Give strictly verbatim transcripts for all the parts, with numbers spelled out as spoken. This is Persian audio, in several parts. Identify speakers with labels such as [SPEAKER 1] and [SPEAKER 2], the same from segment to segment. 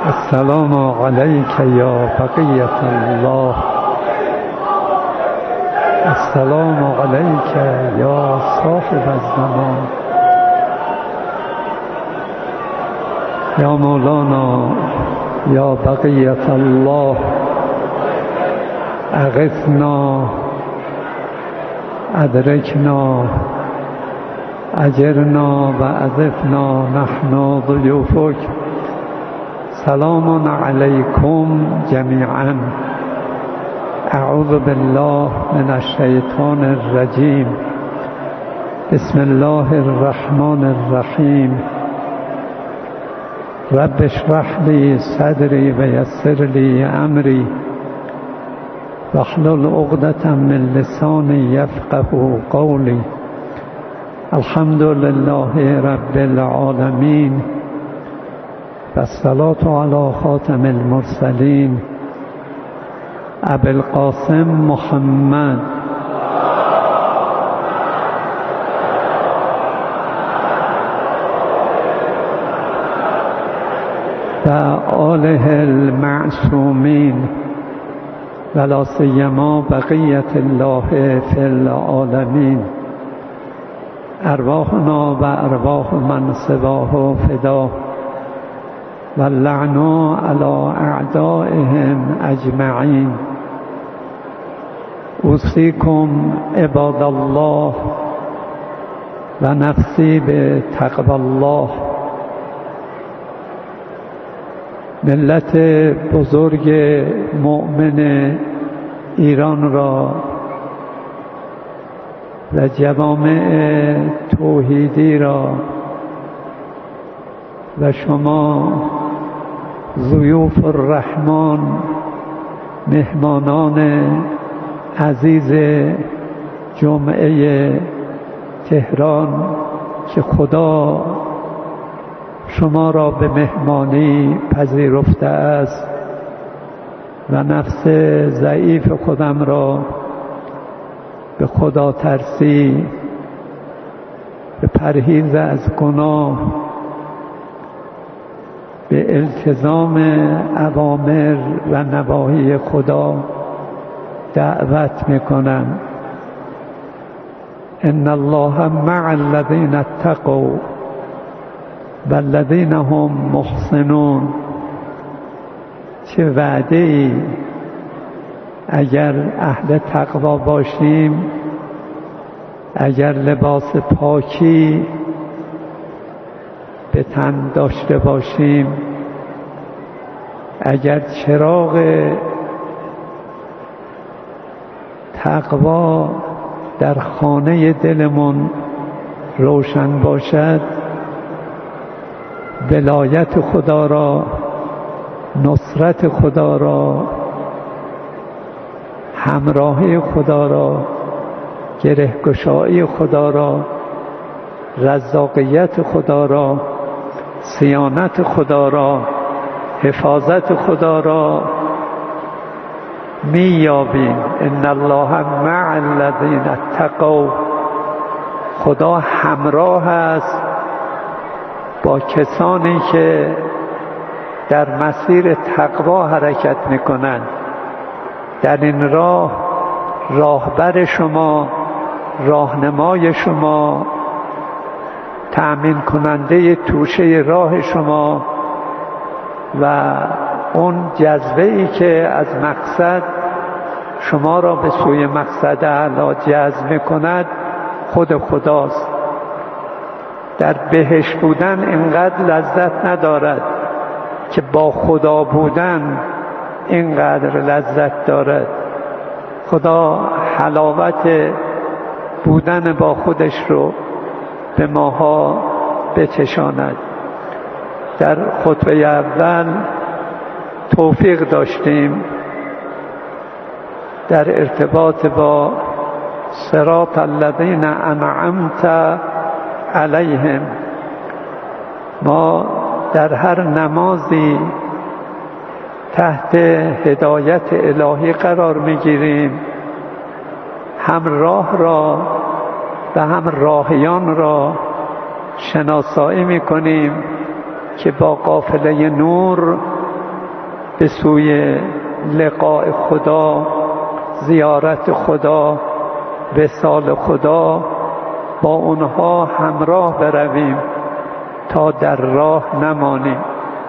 [SPEAKER 1] السلام علیک یا بقیة الله. السلام علیک یا صاحب الزمان. یا مولانا یا بقیة الله، اغثنا ادرکنا اجرنا و اضفنا نحن ضیوفک. سلام علیکم جمیعا. اعوذ بالله من الشیطان الرجیم. بسم الله الرحمن الرحیم. رب اشرح لی صدری و یسر لی امری واحلل عقدة من لسانی یفقهوا قولی. الحمد لله رب العالمین و الصلاة علی خاتم المرسلین ابی القاسم محمد و آله المعصومین و لا سیما بقیة الله فی العالمین. ارواحنا و ارواح من سواه فدا و اللعن علی اعدائهم اجمعین. اوصیکم عباد الله و نفسی به تقوی الله. ملت بزرگ مؤمن ایران را و جوامع توحیدی را و شما ضیوف الرحمن، مهمانان عزیز جمعه تهران که خدا شما را به مهمانی پذیرفته است و نفس ضعیف خودم را به خدا ترسی، به پرهیز از گناه، به التزام اوامر و نواهی خدا دعوت میکنم. ان الله مع الذین اتقوا والذین هم محسنون. چه وعده ای اگر اهل تقوا باشیم، اگر لباس پاکی به تن داشته باشیم، اگر چراغ تقوا در خانه دلمون روشن باشد، ولایت خدا را، نصرت خدا را، همراهی خدا را، گرهگشایی خدا را، رزاقیت خدا را، صیانت خدا را، حفاظت خدا را می‌یابیم. ان الله مع الذین اتقوا. خدا همراه است با کسانی که در مسیر تقوا حرکت میکنند. در این راه راهبر شما، راهنمای شما، تأمین کننده توشه راه شما و اون جذبه ای که از مقصد شما را به سوی مقصد اعلی جذب میکند خود خداست. در بهشت بودن اینقدر لذت ندارد که با خدا بودن اینقدر لذت دارد. خدا حلاوت بودن با خودش رو به ماها بچشاند. در خطبه اول توفیق داشتیم در ارتباط با صراط الذین انعمت علیهم. ما در هر نمازی تحت هدایت الهی قرار میگیریم، هم راه را و هم راهیان را شناسایی میکنیم که با قافله نور به سوی لقاء خدا، زیارت خدا، وصال خدا با اونها همراه برویم تا در راه نمانیم.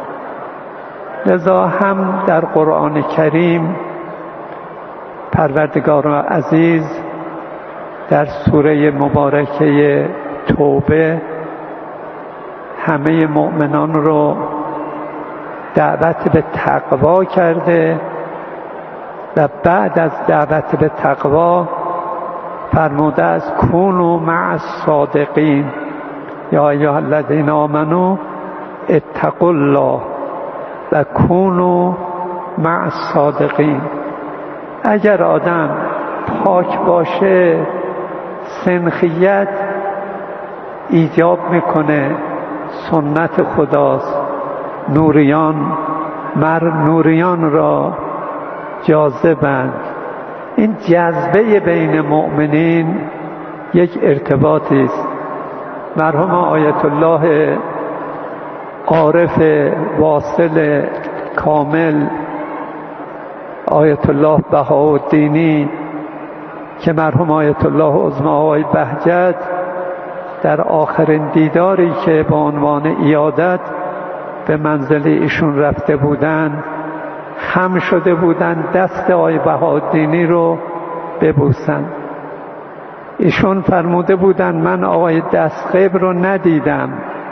[SPEAKER 1] لذا هم در قرآن کریم پروردگار عزیز در سوره مبارکه توبه همه مؤمنان رو دعوت به تقوا کرده و بعد از دعوت به تقوا فرموده است کونوا مع الصادقین یا ایها الذین آمنوا اتقوا الله و کونوا مع الصادقین. اگر آدم پاک باشه سنخیت ایجاب میکنه، سنت خداست. نوریان مر نوریان را جاذبند. این جذبه بین مؤمنین یک ارتباطی است. مرحوم آیت الله عارف واصل کامل، آیت الله بهاءالدینی که مرحوم آیت الله عظمی آقای بهجت در آخرین دیداری که با عنوان عیادت به منزل ایشون رفته بودند خم شده بودند دست آقای بهاءالدینی رو ببوسند. ایشون فرموده بودند من آقای دستقیب رو ندیدم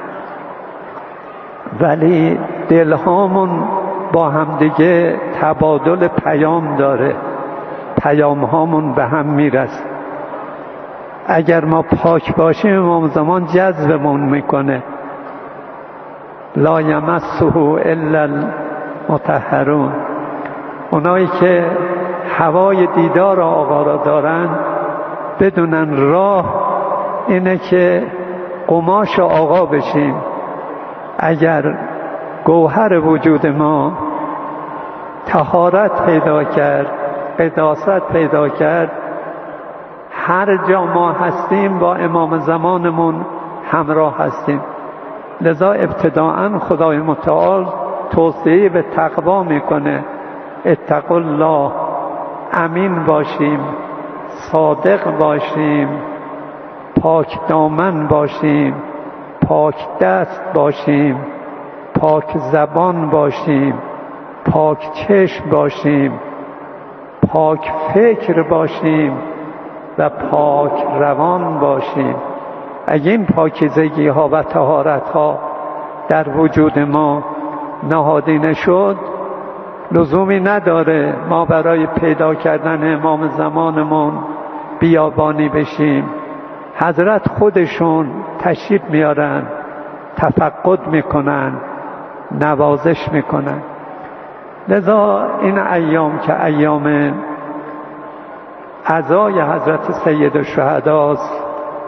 [SPEAKER 1] ولی دلهامون با همدیگه تبادل پیام داره، پیام هامون به هم میرسه. اگر ما پاک باشیم امام زمان جذبمون میکنه. لا یمسه الا المطهرون. اونایی که هوای دیدار آقا را دارن بدونن راه اینه که قماش آقا بشیم. اگر گوهر وجود ما طهارت پیدا کرد، قداست پیدا کرد، هر جا ما هستیم با امام زمانمون همراه هستیم. لذا ابتداءً خدای متعال توصیه به تقوا میکنه. اتقوا الله، امین باشیم، صادق باشیم، پاک دامن باشیم، پاک دست باشیم، پاک زبان باشیم، پاک چشم باشیم، پاک فکر باشیم و پاک روان باشیم. اگه این پاکیزگی ها و طهارت ها در وجود ما نهادینه شد لزومی نداره ما برای پیدا کردن امام زمانمون بیابانی بشیم. حضرت خودشون تشریف میارن، تفقد میکنن، نوازش میکنن. لذا این ایام که ایام عزای حضرت سید الشهداست،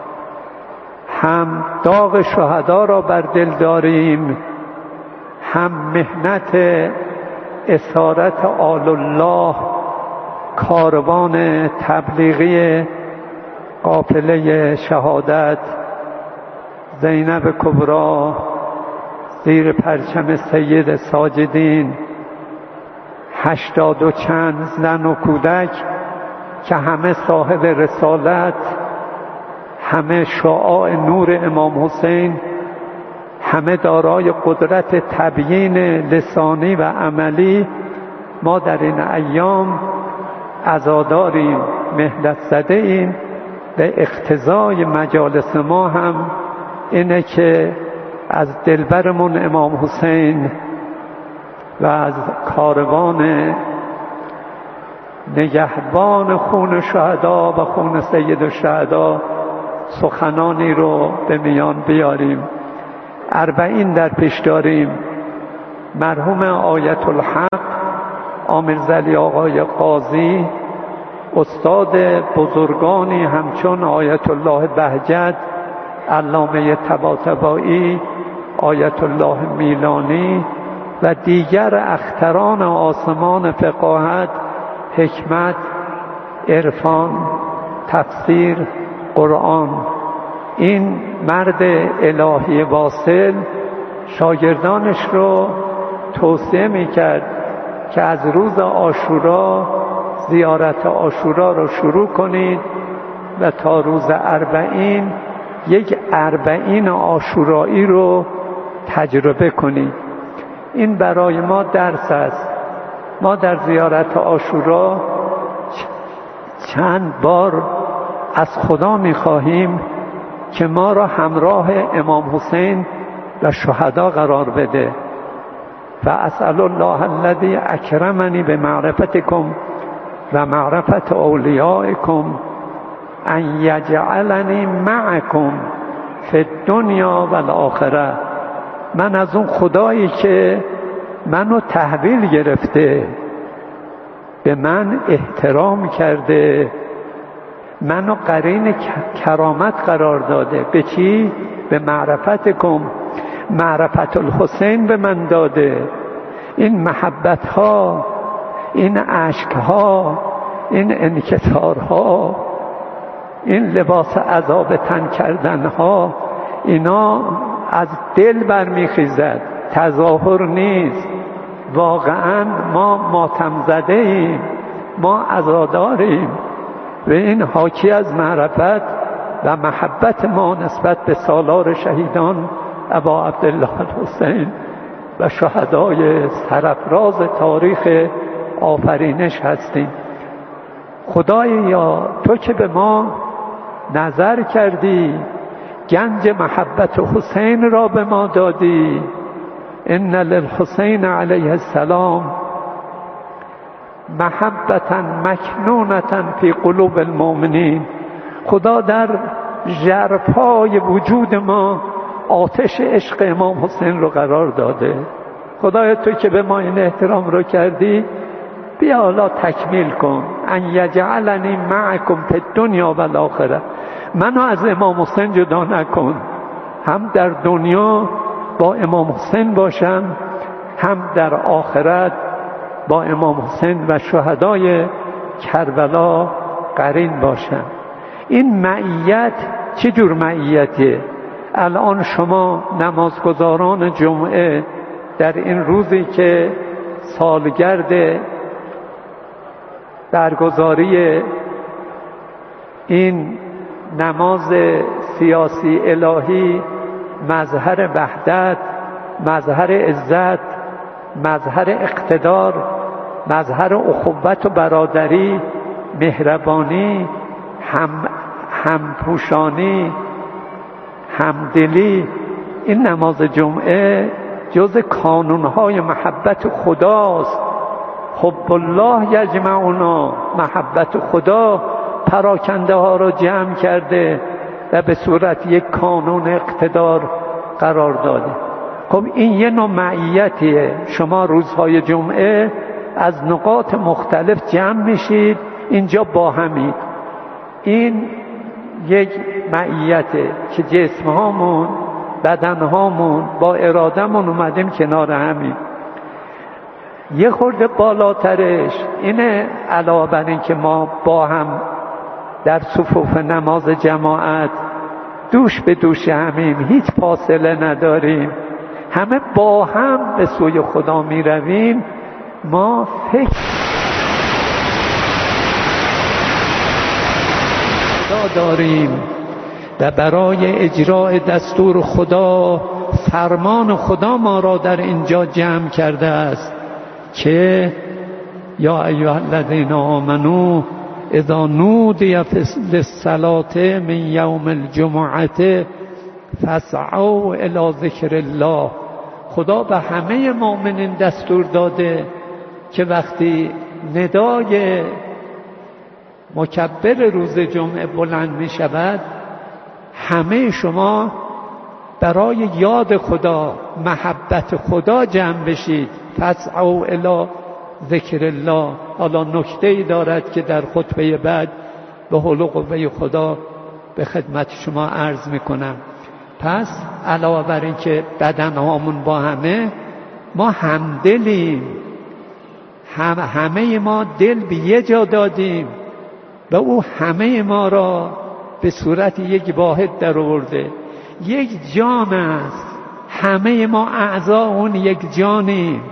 [SPEAKER 1] هم داغ شهدا را بر دل داریم، هم محنت اسارت آل الله، کاروان تبلیغی قافله شهادت، زینب کبری زیر پرچم سید ساجدین، هشتاد و چند زن و کودک که همه صاحب رسالت، همه شعاع نور امام حسین، همه دارای قدرت تبیین لسانی و عملی. ما در این ایام عزاداریم، مهلت زده ایم. به اقتضای مجالس ما هم اینه که از دلبرمون امام حسین و از کاروان نگهبان خون شهدا و خون سید الشهدا سخنانی رو به میان بیاریم. اربعین در پیش داریم. مرحوم آیت الحق امیرزلی آقای قاضی، استاد بزرگانی همچون آیت الله بهجت، علامه طباطبایی، آیت الله میلانی و دیگر اختران آسمان فقاهت، حکمت، عرفان، تفسیر، قرآن. این مرد الهی واصل شاگردانش رو توصیه میکرد که از روز عاشورا زیارت عاشورا رو شروع کنید و تا روز اربعین یک اربعین عاشورایی رو تجربه کنید. این برای ما درس است. ما در زیارت عاشورا چند بار از خدا می‌خواهیم که ما را همراه امام حسین و شهدا قرار بده. و اسأل الله الذی اکرمنی به معرفتکم و معرفت اولیائکم ان یجعلنی معکم فی الدنیا و الاخره. من از اون خدایی که منو تحویل گرفته، به من احترام کرده، منو قرین کرامت قرار داده. به چی؟ به معرفتکم، معرفت الحسین به من داده. این محبت ها، این عشق ها، این انکسار ها، این لباس عذاب تن کردن ها، اینا از دل برمیخیزد، تظاهر نیست. واقعا ما ماتم زده ایم، ما عزاداریم و این حاکی از معرفت و محبت ما نسبت به سالار شهیدان ابا عبدالله الحسین و شهدای سرافراز تاریخ آفرینش هستیم. خدایا تو که به ما نظر کردی، گنج محبت حسین را به ما دادی. ان للحسین علیه السلام محبتا مکنونتا فی قلوب المؤمنین. خدا در ژرفای وجود ما آتش عشق امام حسین رو قرار داده. خدایا تو که به ما این احترام رو کردی، بیا حالا تکمیل کن. ان یجعلنی معکم فی الدنیا و الاخره. منو از امام حسین جدا نکن، هم در دنیا با امام حسین باشم، هم در آخرت با امام حسین و شهدای کربلا قرین باشم. این معیت چه جور معیتیه؟ الان شما نمازگزاران جمعه در این روزی که سالگرد برگزاری این نماز سیاسی الهی، مظهر وحدت، مظهر عزت، مظهر اقتدار، مظهر اخوت و برادری، مهربانی، هم همپوشانی، همدلی، این نماز جمعه جز کانونهای محبت خداست. حب الله یجمعنا، محبت خدا پراکنده ها را جمع کرده و به صورت یک کانون اقتدار قرار داده. خب این یه نوع معیتیه. شما روزهای جمعه از نقاط مختلف جمع میشید، اینجا با همید. این یک معیته که جسم هامون، بدن هامون با ارادمون اومدیم کنار همین. یه خورده بالاترش اینه، علاوه بر این که ما با هم در صفوف نماز جماعت دوش به دوش همیم، هیچ فاصله نداریم، همه با هم به سوی خدا می رویم. ما فکر خدا داریم و برای اجرای دستور خدا، فرمان خدا ما را در اینجا جمع کرده است که یا ایها الذین آمنو اذا نودی للصلاة من یوم الجمعة فاسعوا الی ذکر الله. خدا به همه مؤمنین دستور داده که وقتی ندای مکبر روز جمعه بلند می شود، همه شما برای یاد خدا، محبت خدا جمع بشید. فاسعوا الی ذکر الله. حالا نکته ای دارد که در خطبه بعد به حول و قوه خدا به خدمت شما عرض میکنم. پس علاوه بر این که بدن هامون با همه، ما همدلیم، هم همه ما دل به یه جا دادیم و او همه ما را به صورت یک واحد در آورده. یک جان است، همه ما اعضا اون یک جانیم.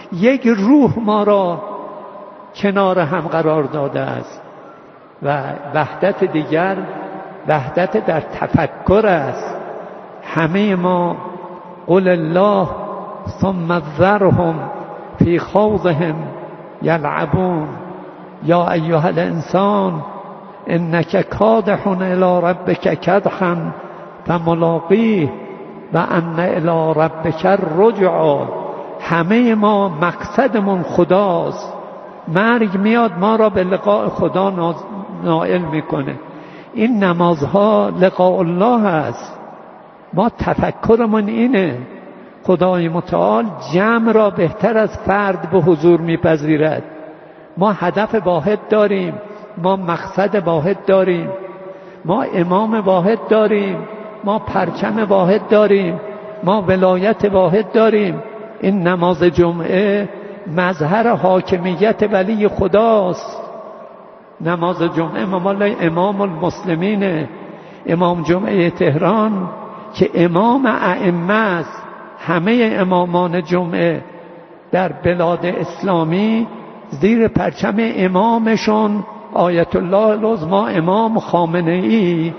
[SPEAKER 1] یک روح ما را کنار هم قرار داده است و وحدت دیگر وحدت در تفکر است. همه ما قل الله ثم ذرهم فی خوضهم یلعبون یا ایها الانسان انک کادح الی ربک کدحا فملاقیه و ان الی ربک الرجعی. همه ما مقصدمون خداست. مرگ میاد ما را به لقاء خدا نائل میکنه. این نمازها لقاء الله است. ما تفکرمون اینه. خدای متعال جمع را بهتر از فرد به حضور میپذیرد. ما هدف واحد داریم، ما مقصد واحد داریم، ما امام واحد داریم، ما پرچم واحد داریم، ما ولایت واحد داریم. این نماز جمعه مظهر حاکمیت ولی خداست. نماز جمعه مال امام المسلمین، امام جمعه تهران که امام ائمه است. همه امامان جمعه در بلاد اسلامی زیر پرچم امامشون آیت الله العظمی امام خامنه ای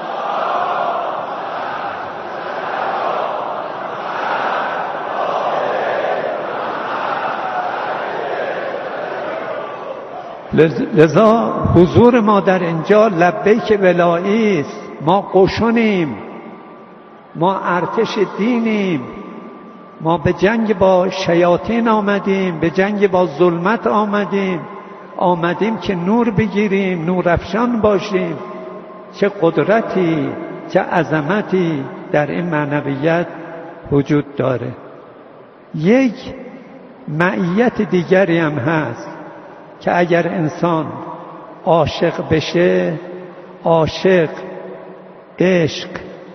[SPEAKER 1] لذا حضور ما در اینجا لبیک ولایی است. ما قشونیم، ما ارتش دینیم، ما به جنگ با شیاطین آمدیم، به جنگ با ظلمت آمدیم، آمدیم که نور بگیریم، نور افشان باشیم. چه قدرتی، چه عظمتی در این معنویت وجود داره. یک معیت دیگری هم هست که اگر انسان عاشق بشه، عاشق عشق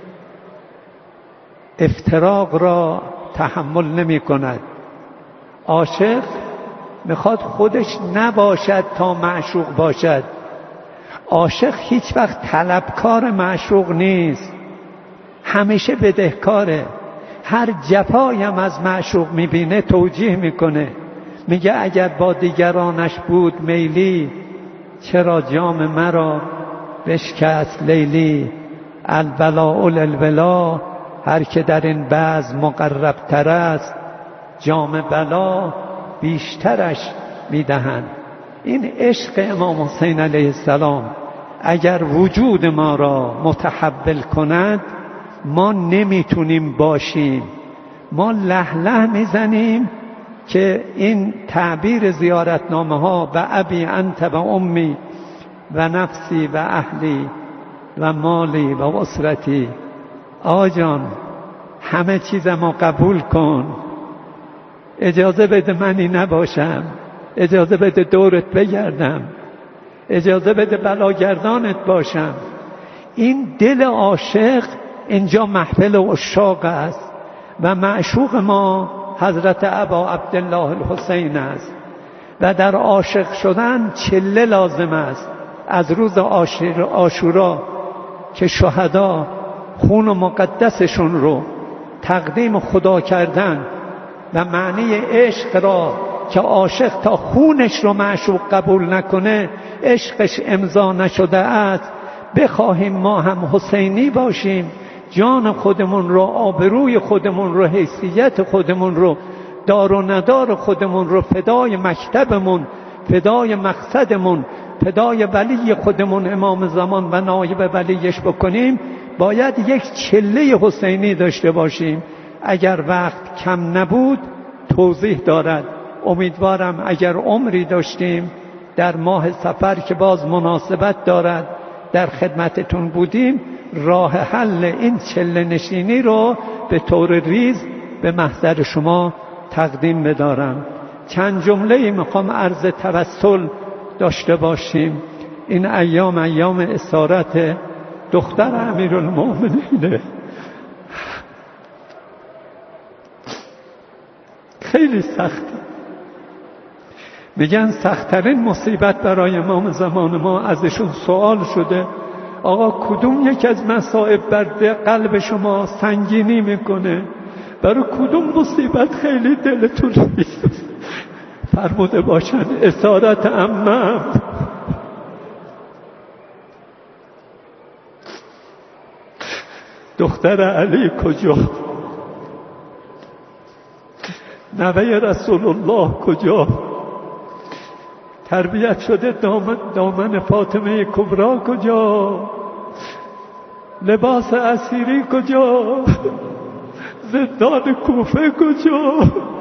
[SPEAKER 1] افتراق را تحمل نمی کند. عاشق میخواد خودش نباشد تا معشوق باشد. عاشق هیچ وقت طلبکار معشوق نیست، همیشه بدهکاره. هر جفایی هم از معشوق میبینه توجیه میکنه، میگه اگر با دیگرانش بود میلی، چرا جام مرا بشکست لیلی. الولاء للولا، هر که در این بزم مقرب تر است، جام بلا بیشترش میدهند. این عشق امام حسین علیه السلام اگر وجود ما را متحول کند، ما نمیتونیم باشیم. ما له له میزنیم که این تعبیر زیارتنامه ها و ابی انت و امی و نفسی و اهلی و مالی و اسرتی. آقا جان همه چیزمو قبول کن، اجازه بده منی نباشم، اجازه بده دورت بگردم، اجازه بده بلاگردانت باشم. این دل عاشق اینجا محفل عشاق است و معشوق ما حضرت ابا عبدالله الحسین است و در عاشق شدن چله لازم است. از روز عاشورا که شهدا خون مقدسشون رو تقدیم خدا کردن و معنی عشق را که عاشق تا خونش رو معشوق قبول نکنه عشقش امضا نشده است، بخواهیم ما هم حسینی باشیم، جان خودمون رو، آبروی خودمون رو، حیثیت خودمون رو، دار و ندار خودمون رو فدای مکتبمون، فدای مقصدمون، فدای ولی خودمون امام زمان و نایب ولیش بکنیم، باید یک چله حسینی داشته باشیم. اگر وقت کم نبود توضیح دارد. امیدوارم اگر عمری داشتیم در ماه سفر که باز مناسبت دارد در خدمتتون بودیم، راه حل این چله نشینی رو به طور ریز به محضر شما تقدیم بدارم. چند جمله میخوام عرض توسل داشته باشیم. این ایام ایام اسارت دختر امیرالمومنینه، خیلی سخته. میگن سخت‌ترین مصیبت برای امام زمان ما ازشون سوال شده، آقا کدوم یک از مصائب بر قلب شما سنگینی میکنه؟ برای کدوم مصیبت خیلی دلتون میسوزه؟ فرموده باشن اسارت عمم دختر علی کجا؟ نوه رسول الله کجا؟ تربیت شده دامن, دامن فاطمه کبرا کجا؟ لباس اسیری کجا؟ زندان کوفه کجا؟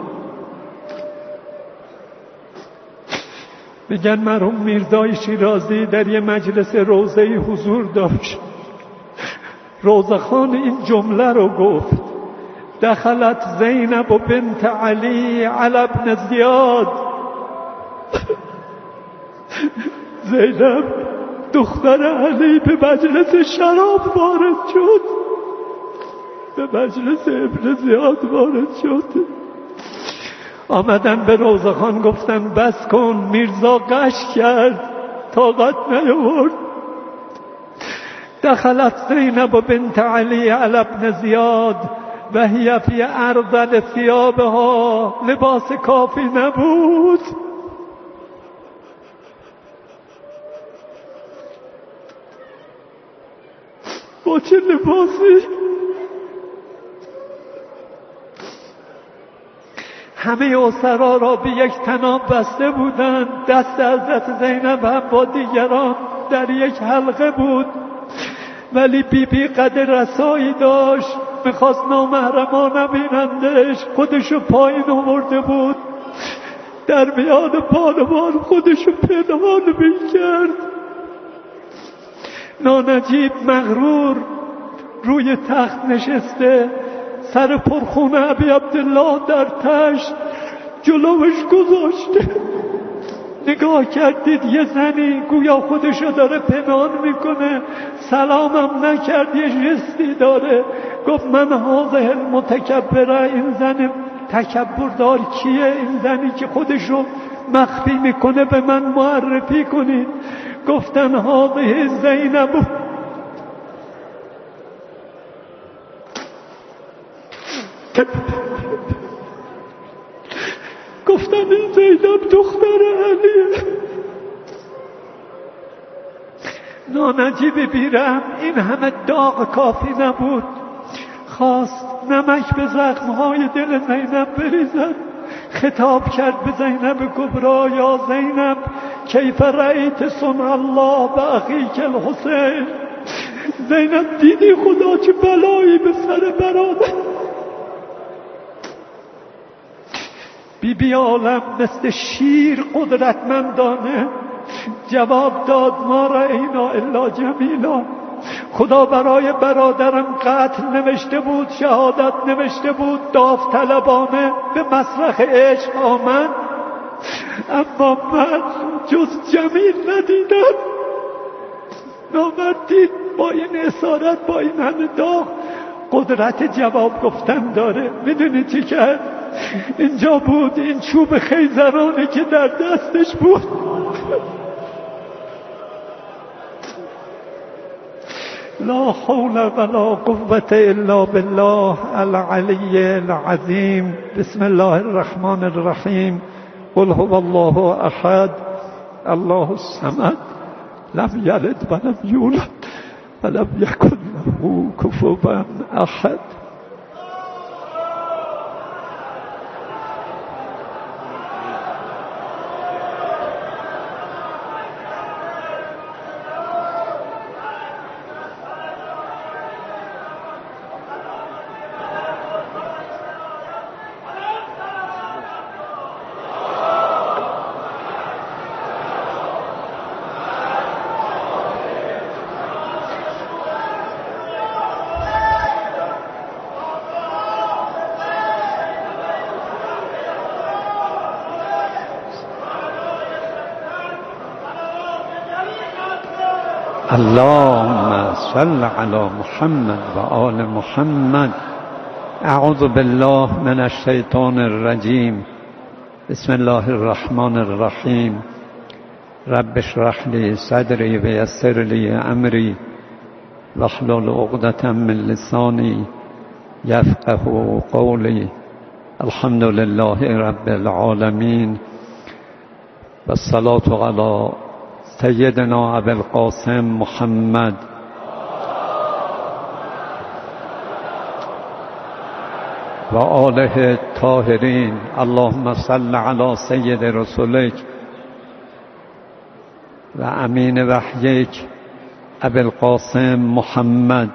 [SPEAKER 1] میگن مرحوم میرزای شیرازی در یه مجلس روضه حضور داشت. روضه خان این جمله رو گفت: دخلت زینب و بنت علی علی ابن زیاد. زینب دختر علی به مجلس شراب وارد شد، به مجلس ابن زیاد وارد شد. آمدن به روضه خان گفتن بس کن، میرزا غش کرد، طاقت نیاورد. دخلت زینب و بنت علی علی ابن زیاد و هی فی ارذل ثیابها، لباس کافی نبود. با چه لباسی؟ همه اسرا را به یک طناب بسته بودند. دست حضرت زینب هم با دیگران در یک حلقه بود، ولی بی بی قد رسایی داشت، میخواست نامحرما نبینندش. خودشو پایین آورده بود، در میان بانوان خودشو پنهان میکرد. نانجیب مغرور روی تخت نشسته، سر پرخون ابی عبدالله در تشت جلوش گذاشته. نگاه کردید یه زنی گویا خودشو داره پنهان میکنه، سلامم نکرد، یه جستی داره. گفت من هذه المتکبره، این زن تکبردار کیه؟ این زنی که خودشو مخفی میکنه به من معرفی کنید. گفتن هذه زینب. گفتن این زینب دختر علیه. نانجیب بیرم این همه داغ کافی نبود، خواست نمک به زخمهای دل زینب بریزد. خطاب کرد به زینب کبرا: یا زینب کیف رأیت صنع الله به اخیک الحسین. زینب دیدی خدا چه بلایی به سر برادر. بی بی عالم مثل شیر قدرتمندانه جواب داد: ما رأینا الا جمیلا. خدا برای برادرم قتل نوشته بود، شهادت نوشته بود، داوطلبانه به مسرح عشق آمد، اما من جز جمیل ندیدم. نامردید با این اسارت، با این همه داغ قدرت جواب گفتن داره. میدونی چی کرد؟ اینجا بود این چوب خیزرانی که در دستش بود، لا حول ولا قوة الا بالله العلی العظیم. بسم الله الرحمن الرحیم. قل هو الله احد الله الصمد لم یلد ولم یولد ولم یکن له کفوا احد. اللهم صل على محمد و آل محمد. اعوذ بالله من الشیطان الرجیم. بسم الله الرحمن الرحیم. رب اشرح لی صدری و یسر لی امری واحلل عقدة من لسانی یفقهوا قولی. الحمد لله رب العالمین و الصلاة علی سیدنا ابی القاسم محمد و آله الطاهرین. اللهم صل علی سید رسولک و امین وحیک ابی القاسم محمد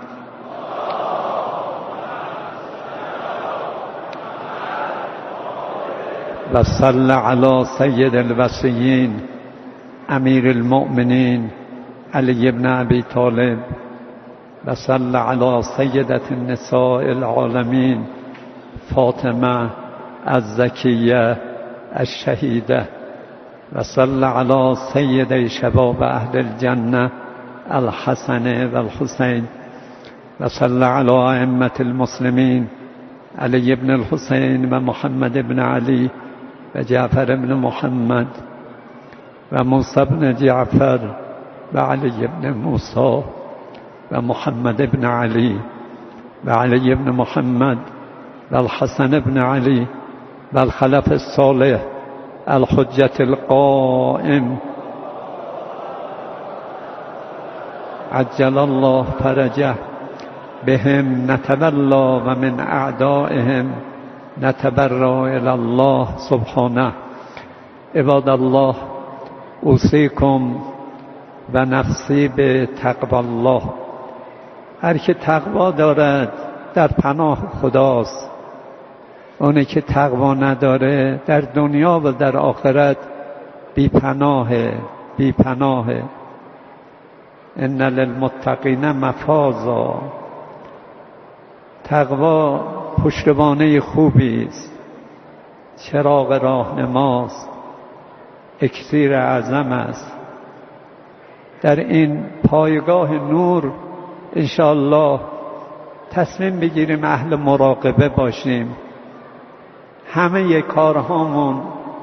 [SPEAKER 1] و صل علی سید الوصیین امیر المؤمنین علی بن ابی طالب و صل علی سیدة النساء العالمین فاطمه الزکیه الشهیده و صل علی سید شباب اهل الجنه الحسن و الحسین و صل علی ائمة المسلمین علی بن الحسین و محمد بن علی و جعفر بن محمد و موسی بن جعفر و علی بن موسی و محمد بن علی و علی بن محمد و الحسن بن علی و الخلف الصالح الحجة القائم عجل الله فرجه بهم نتولى و من اعدائهم نتبرأ الی الله سبحانه. عباد الله، اوصیکم و نفسی به تقوی الله. هر که تقوا دارد در پناه خداست، اونی که تقوا نداره در دنیا و در آخرت بی پناهه بی پناهه. ان للمتقین مفازا. تقوا پشتوانه خوبی است، چراغ راهنماست، اکسیر اعظم است. در این پایگاه نور انشاءالله تصمیم بگیریم اهل مراقبه باشیم. همه کارهامون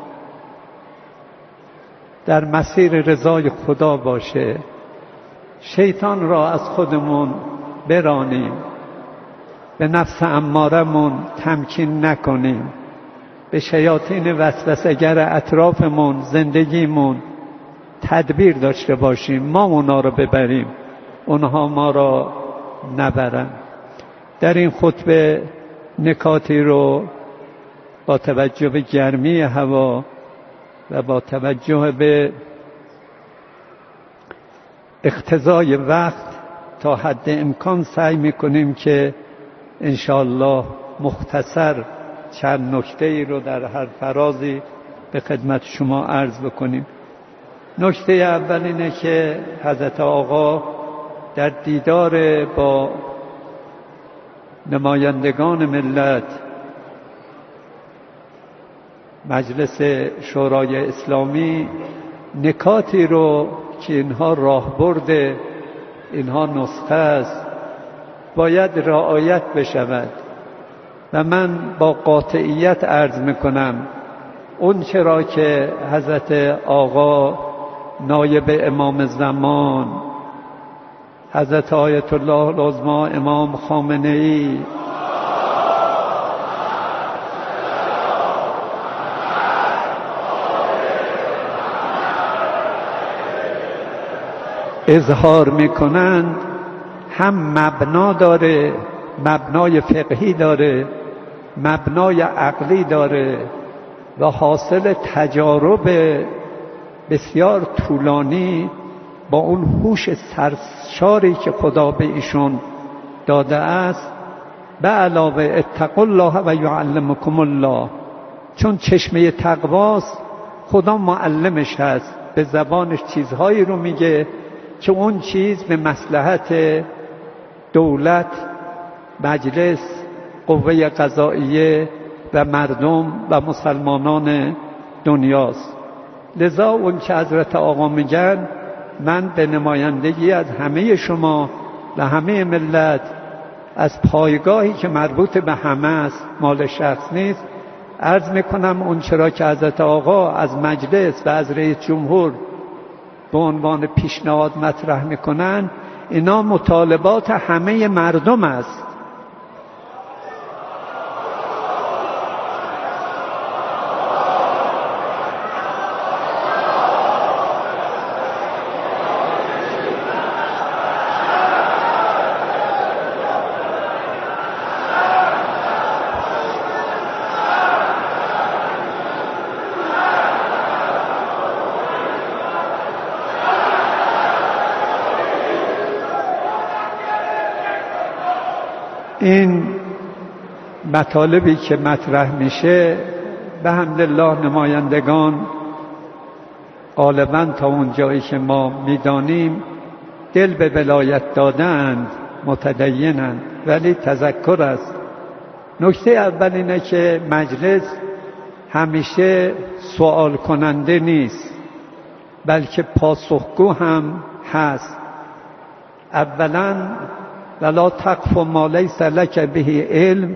[SPEAKER 1] در مسیر رضای خدا باشه. شیطان را از خودمون برانیم، به نفس امارمون تمکین نکنیم، به شیاطین وسوسه‌گر اطرافمون زندگیمون تدبیر داشته باشیم. ما اونا رو ببریم، اونها ما را نبرن. در این خطبه نکاتی رو با توجه به گرمی هوا و با توجه به اقتضای وقت تا حد امکان سعی میکنیم که انشاءالله مختصر چند نکته ای رو در هر فرازی به خدمت شما عرض بکنیم. نکته اول اینه که حضرت آقا در دیدار با نمایندگان ملت مجلس شورای اسلامی نکاتی رو که اینها راهبرد، اینها نسخه است، باید رعایت بشود و من با قاطعیت عرض میکنم اون چرا که حضرت آقا نایب امام زمان حضرت آیت الله العظمی امام خامنه ای اظهار میکنند هم مبنا داره، مبنای فقهی داره، مبنای عقلی داره و حاصل تجارب بسیار طولانی با اون هوش سرشاری که خدا به ایشون داده است. به علاوه اتقوا الله و یعلمکم الله، چون چشمه تقواست خدا معلمش هست، به زبانش چیزهایی رو میگه که اون چیز به مصلحت دولت، مجلس، قوه قضاییه و مردم و مسلمانان دنیاست. لذا اون که حضرت آقا میگن من به نمایندگی از همه شما و همه ملت از پایگاهی که مربوط به همه است، مال شخص نیست، عرض میکنم اون چرا که حضرت آقا از مجلس و از رئیس جمهور به عنوان پیشنهاد مطرح میکنن، اینا مطالبات همه مردم است. این مطالبی که مطرح میشه به حمدالله نمایندگان غالبا تا اون جایی که ما میدانیم دل به ولایت دادند، متدینند، ولی تذکر است. نکته اول اینه که مجلس همیشه سوال کننده نیست، بلکه پاسخگو هم هست. اولا ولا تقف ما لیس لک به علم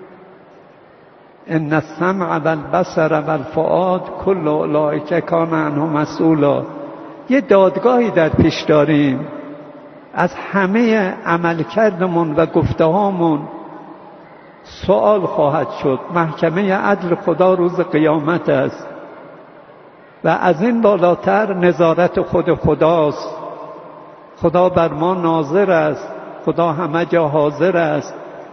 [SPEAKER 1] ان السمع والبصر والفؤاد کل اولئک کان عنه مسئولا. یه دادگاهی در پیش داریم، از همه عملکردمون و گفته‌هامون سوال خواهد شد. محکمه عدل خدا روز قیامت است و از این بالاتر نظارت خود خداست. خدا بر ما ناظر است، خدا همه جا حاضر است.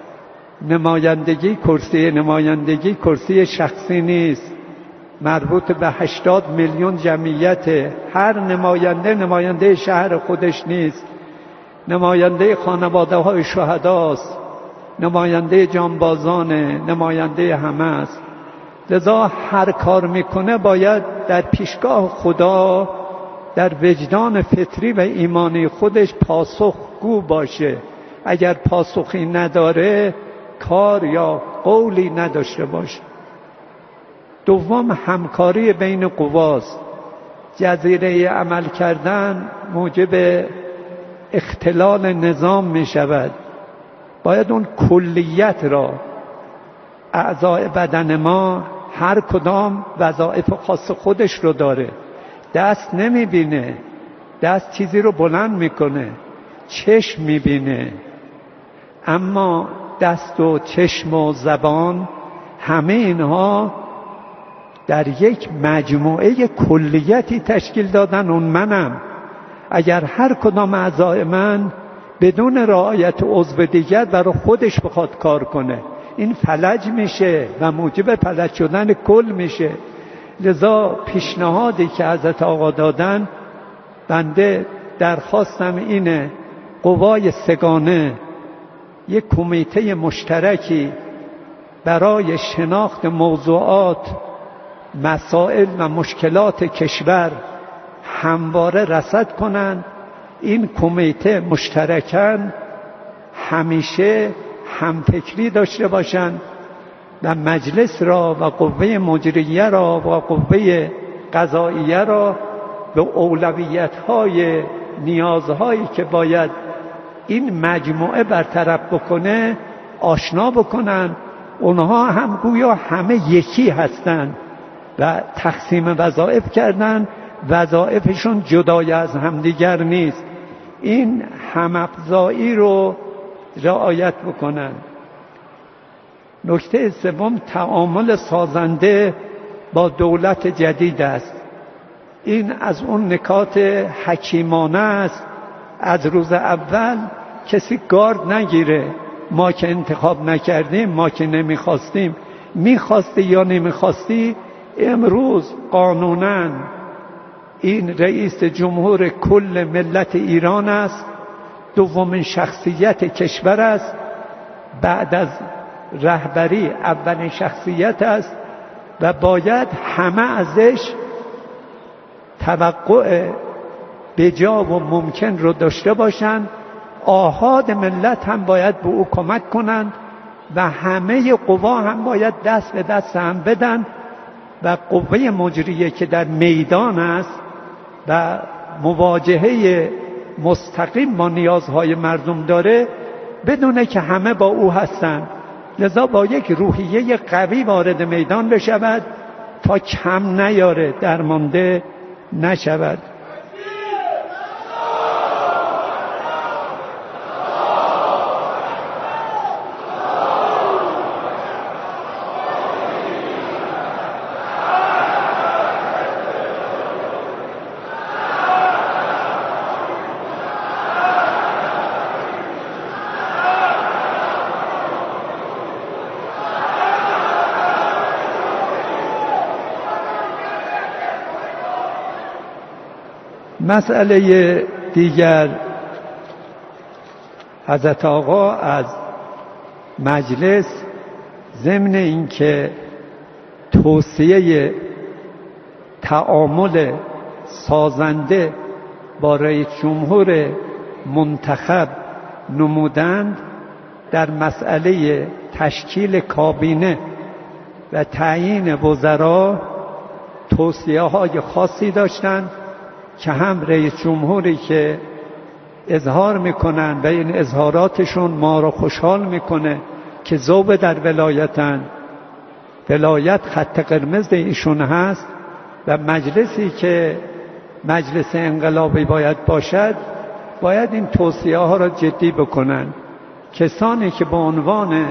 [SPEAKER 1] نمایندگی کرسی نمایندگی کرسی شخصی نیست، مربوط به هشتاد میلیون جمعیت. هر نماینده نماینده شهر خودش نیست، نماینده خانواده های شهداست، نماینده جانبازانه، نماینده همه است. لذا هر کار میکنه باید در پیشگاه خدا در وجدان فطری و ایمانی خودش پاسخگو باشه. اگر پاسخی نداره کار یا قولی نداشته باشه. دوم همکاری بین قواست. جزیره عمل کردن موجب اختلال نظام می شود. باید اون کلیت را، اعضای بدن ما هر کدام وظایف خاص خودش رو داره. دست نمی بینه، دست چیزی رو بلند میکنه، چشم می بینه، اما دست و چشم و زبان همه اینها در یک مجموعه کلیتی تشکیل دادن. اون منم. اگر هر کدام اعضای من بدون رعایت عضو دیگر برای خودش بخواد کار کنه، این فلج میشه و موجب فلج شدن کل میشه. لذا پیشنهادی که حضرت آقا دادن، بنده درخواستم اینه قوای سگانه یک کمیته مشترکی برای شناخت موضوعات، مسائل و مشکلات کشور همواره رصد کنند. این کمیته مشترکاً همیشه همفکری داشته باشند و مجلس را و قوه مجریه را و قوه قضاییه را به اولویت‌های نیازهایی که باید این مجموعه برطرف بکنه آشنا بکنن. اونها هم گویا همه یکی هستند و تقسیم وظایف کردن، وظایفشون جدای از همدیگر نیست. این هم‌افزایی رو رعایت بکنن. نکته سوم تعامل سازنده با دولت جدید است. این از اون نکات حکیمانه است. از روز اول کسی گارد نگیره، ما که انتخاب نکردیم، ما که نمیخواستیم. میخواستی یا نمیخواستی، امروز قانوناً این رئیس جمهور کل ملت ایران است، دومین شخصیت کشور است، بعد از رهبری اولین شخصیت است و باید همه ازش توقع بجا و ممکن رو داشته باشند. آحاد ملت هم باید به او کمک کنند و همه قوا هم باید دست به دست هم بدن و قوه مجریه که در میدان است و مواجهه مستقیم با نیازهای مردم داره بدونه که همه با او هستند. لذا با یک روحیه قوی وارد میدان بشود تا کم نیاره، درمانده نشود. مسئله دیگر، حضرت آقا از مجلس ضمن اینکه توصیه تعامل سازنده با رئیس جمهور منتخب نمودند، در مسئله تشکیل کابینه و تعیین وزرا توصیه های خاصی داشتند که هم رئیس جمهوری که اظهار میکنن و این اظهاراتشون ما رو خوشحال میکنه که ذوب در ولایتن، ولایت خط قرمز ایشون هست و مجلسی که مجلس انقلابی باید باشد باید این توصیه ها را جدی بکنن. کسانی که به عنوان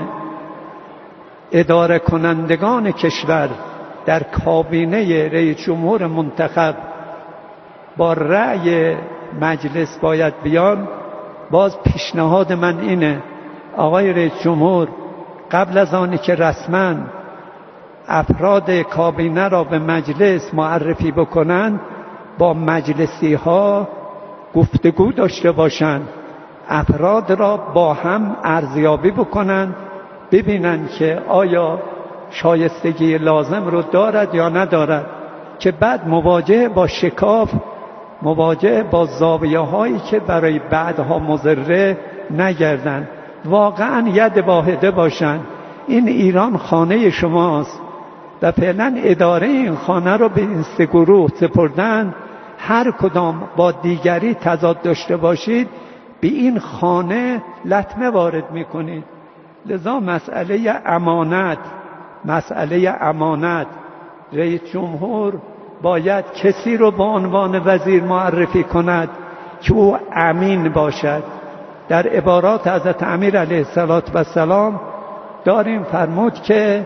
[SPEAKER 1] اداره کنندگان کشور در کابینه رئیس جمهور منتخب با رأی مجلس باید بیان، باز پیشنهاد من اینه آقای رئیس جمهور قبل از آنی که رسما افراد کابینه را به مجلس معرفی بکنند با مجلسی ها گفتگو داشته باشند، افراد را با هم ارزیابی بکنند، ببینند که آیا شایستگی لازم رو دارد یا ندارد، که بعد مواجه با شکاف، مواجه با زاویه هایی که برای بعدها مضره نگردند، واقعا ید واحده باشند. این ایران خانه شماست و فعلا اداره این خانه رو به این سه گروه سپردن. هر کدام با دیگری تضاد داشته باشید به این خانه لطمه وارد میکنید. لذا مسئله امانت، مسئله امانت رئیس جمهور باید کسی رو به عنوان وزیر معرفی کند که او امین باشد. در عبارات حضرت امیر علیه السلام داریم فرمود که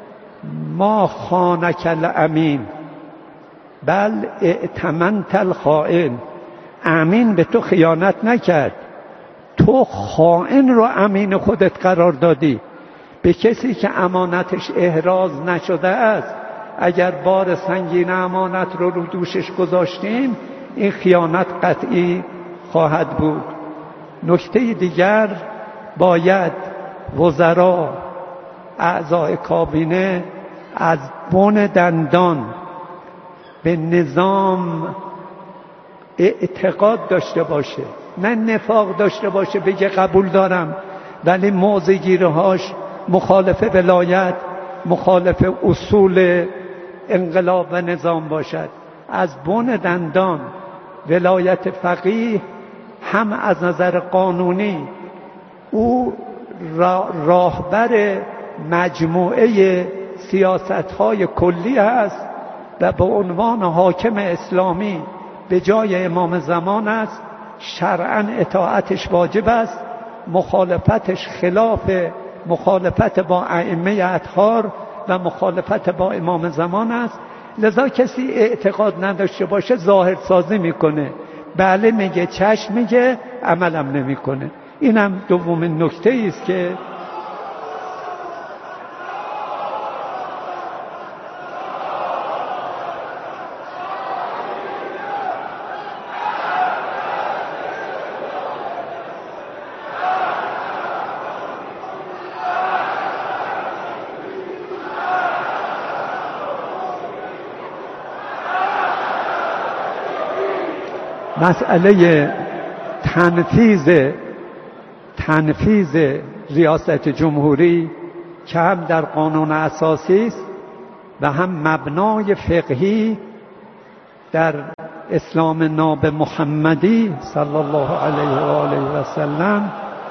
[SPEAKER 1] ما خانک الامین بل ائتمنت الخائن، امین به تو خیانت نکرد، تو خائن رو امین خودت قرار دادی. به کسی که امانتش احراز نشده است اگر بار سنگین امانت رو رو دوشش گذاشتیم این خیانت قطعی خواهد بود. نکته دیگر، باید وزرا، اعضای کابینه از بن دندان به نظام اعتقاد داشته باشه، نه نفاق داشته باشه بگه قبول دارم ولی موضع‌گیری‌هاش مخالف ولایت، مخالف اصول انقلاب و نظام باشد. از بن دندان ولایت فقیه هم از نظر قانونی او راهبر مجموعه سیاست‌های کلی است و به عنوان حاکم اسلامی به جای امام زمان است، شرعاً اطاعتش واجب است، مخالفتش خلاف مخالفت با ائمه اطهار و مخالفت با امام زمان است. لذا کسی اعتقاد نداشته باشه ظاهر سازی میکنه، بله میگه، چشم میگه، عملم نمیکنه. اینم دومین نکته است که مسئله تنفیذ تنفیذ ریاست جمهوری که هم در قانون اساسی است و هم مبنای فقهی در اسلام ناب محمدی صلی الله علیه و آله و سلم،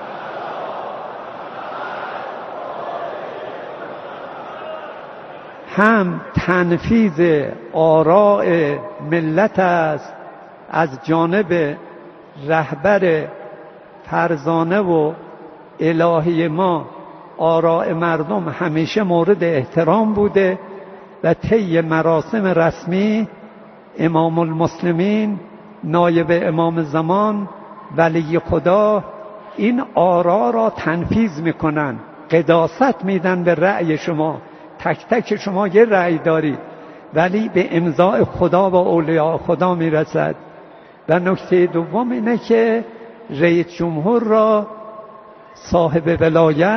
[SPEAKER 1] هم تنفیذ آراء ملت است از جانب رهبر فرزانه و الهی ما. آراء مردم همیشه مورد احترام بوده و طی مراسم رسمی امام المسلمین، نایب امام زمان، ولی خدا این آرا را تنفیذ میکنن، قداست میدن به رأی شما. تک تک شما یه رأی دارید ولی به امضاء خدا و اولیاء خدا میرسد. و نکته دوم اینه که رئیس جمهور را صاحب ولایت،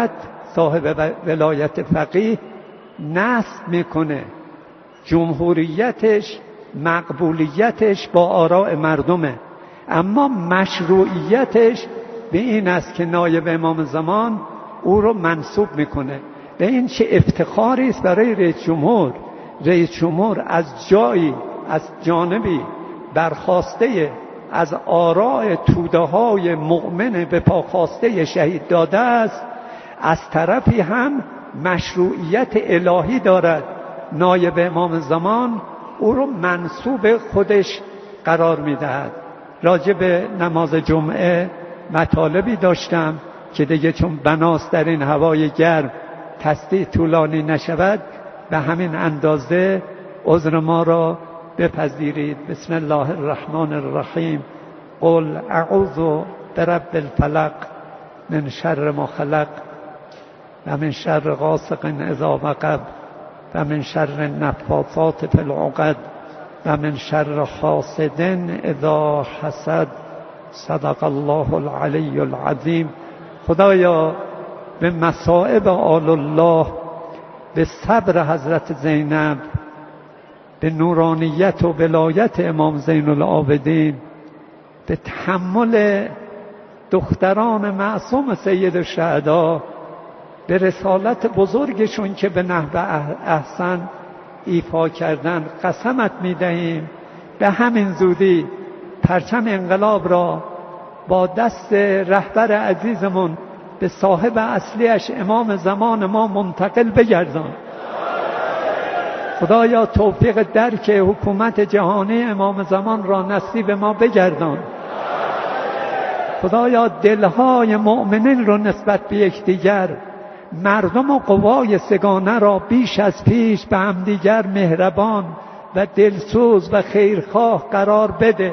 [SPEAKER 1] صاحب ولایت فقیه نصب میکنه جمهوریتش، مقبولیتش با آراء مردمه، اما مشروعیتش به این است که نایب امام زمان او رو منصوب میکنه. به این چه افتخاری است برای رئیس جمهور. رئیس جمهور از جایی، از جانبی برخواسته از آراء توده های مؤمن به پاخواسته شهید داده است، از طرفی هم مشروعیت الهی دارد. نایب امام زمان او رو منصوب خودش قرار میدهد. راجع به نماز جمعه مطالبی داشتم که دیگه چون بناست در این هوای گرم تصدیح طولانی نشود، به همین اندازه عذر ما را بپذیرید. بسم الله الرحمن الرحیم. قل اعوذ برب الفلق من شر ما خلق و من شر غاسق اذا وقب و من شر النفاثات فی العقد و من شر حاسد اذا حسد. صدق الله العلی العظیم. خدایا به مصائب آل الله، به صبر حضرت زینب، به نورانیت و ولایت امام زین العابدین، به تحمل دختران معصوم سید الشهدا، به رسالت بزرگشون که به نحو احسن ایفا کردن قسمت می‌دهیم به همین زودی پرچم انقلاب را با دست رهبر عزیزمون به صاحب اصلیش امام زمان ما منتقل بگردان. خدایا توفیق درک حکومت جهانی امام زمان را نصیب ما بگردان. خدایا دلهای مؤمنین را نسبت به یکدیگر، مردم و قوای سگانه را بیش از پیش به همدیگر مهربان و دلسوز و خیرخواه قرار بده.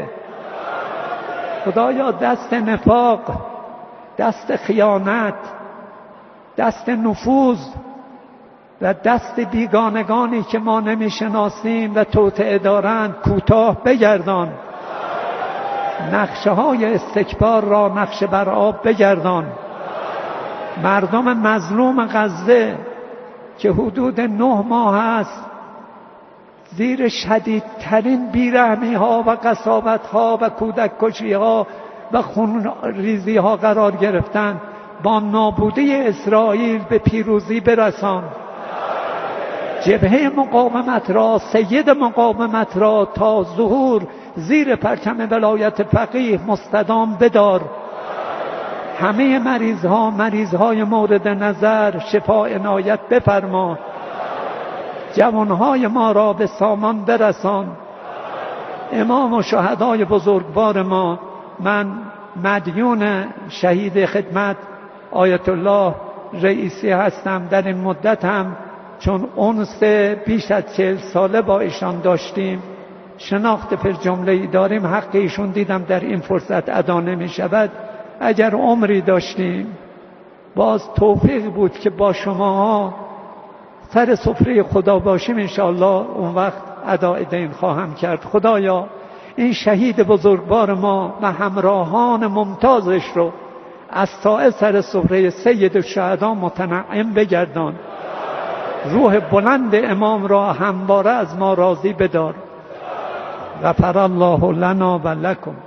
[SPEAKER 1] خدایا دست نفاق، دست خیانت، دست نفوذ و دست بیگانگانی که ما نمیشناسیم و توطئه دارند کوتاه بگردان. نقشه های استکبار را نقشه بر آب بگردان. مردم مظلوم غزه که حدود نه ماه است زیر شدیدترین بیرحمی ها و قساوت ها و کودک کشی ها و خون ریزی ها قرار گرفتند، با نابودی اسرائیل به پیروزی برسان. جبهه مقاومت را، سید مقاومت را تا ظهور زیر پرچم ولایت فقیه مستدام بدار. همه مریض ها، مریض های مورد نظر شفا عنایت بفرما. جوان های ما را به سامان برسان. امام و شهدای بزرگوار ما، من مدیون شهید خدمت آیت الله رئیسی هستم. در این مدت هم چون انس بیش از چهل ساله با ایشان داشتیم، شناخت پر جمله‌ای داریم، حق ایشون دیدم در این فرصت ادا نمی شود. اگر عمری داشتیم باز توفیق بود که با شما سر سفره خدا باشیم، انشاءالله اون وقت ادای دین خواهم کرد. خدایا این شهید بزرگوار ما و همراهان ممتازش رو از سایه سر سفره سید الشهدا متنعم بگردان. روح بلند امام را همواره از ما راضی بدار. غفر الله لنا و لکم.